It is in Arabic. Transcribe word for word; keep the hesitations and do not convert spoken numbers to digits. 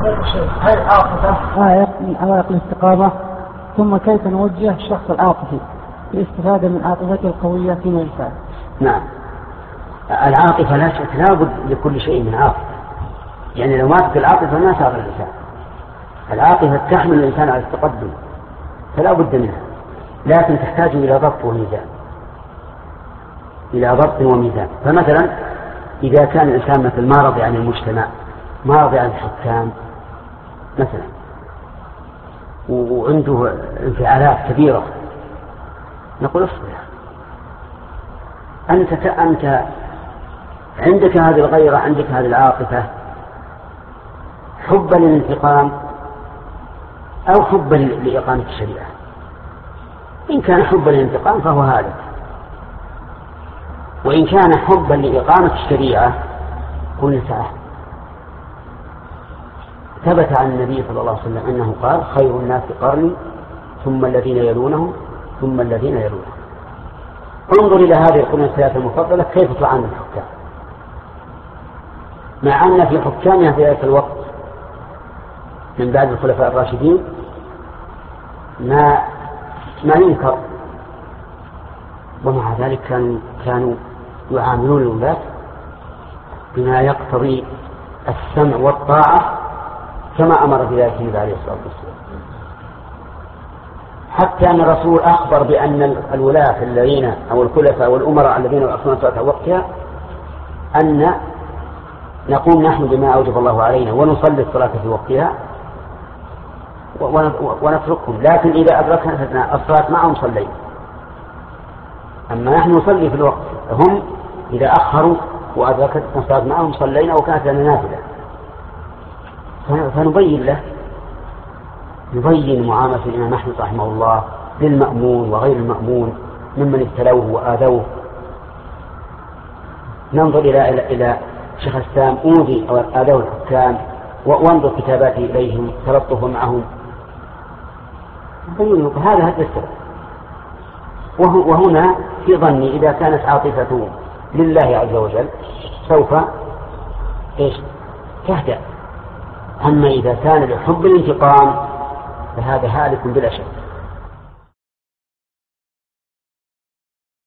هل العاطفة آية من عوائق الاستقامة؟ ثم كيف نوجه الشخص العاطفي للاستفادة من عاطفته القوية فيما يفعل؟ نعم، العاطفة لا شك لابد لكل شيء من عاطفة، يعني لو ماتت العاطفة ما صار الإنسان. العاطفة تحمل الإنسان على التقدم فلا بد منها، لكن تحتاج إلى ضبط وميزان، إلى ضبط وميزان. فمثلا إذا كان الإنسان مثل ما رضي عن المجتمع، ما رضي عن الحكام مثلا، وعنده انفعالات كبيرة، نقول اصبر، أنت أنت عندك هذه الغيرة، عندك هذه العاطفة، حبا للانتقام أو حبا لإقامة الشريعة. إن كان حبا للانتقام فهو هذا، وإن كان حبا لإقامة الشريعة قلنا تعالى. ثبت عن النبي صلى الله عليه وسلم أنه قال: خير الناس قرني ثم الذين يلونهم ثم الذين يلونهم. انظر إلى هذه القرون الثلاثة المفضلة كيف تعامل الحكام، مع أن في حكامها في ذلك الوقت من بعد الخلفاء الراشدين ما ما ينكر، ومع ذلك كانوا كانوا يعاملون الولاة بما يقتضي السمع والطاعة كما أمر بذلك النبي عليه الصلاة والسلام، حتى أن الرسول أخبر بأن الولاة الذين أو الخلفاء والأمراء الذين يؤخرون الصلاة وقتها أن نقوم نحن بما أوجب الله علينا ونصلي الصلاة في وقتها ونتركهم، لكن إذا أدركنا الصلاة معهم صلينا. أما نحن نصلي في الوقت، هم إذا أخروا وأدركت الصلاة معهم صلينا وكانت لنا نافلة. فنبين له، نبين معاملة الإمام أحمد رحمه الله للمأمون وغير المأمون ممن ابتلوه وآذوه. ننظر إلى إلى إلى شيخ الإسلام أوذي أو آذوه الحكام، وانظر كتاباته إليهم، تلطف معهم، هذا هذا السبب. وهنا في ظني إذا كانت عاطفته لله عز وجل سوف إيش تهدأ، أما إذا كان لحب الانتقام فهذا هالك بلا شك.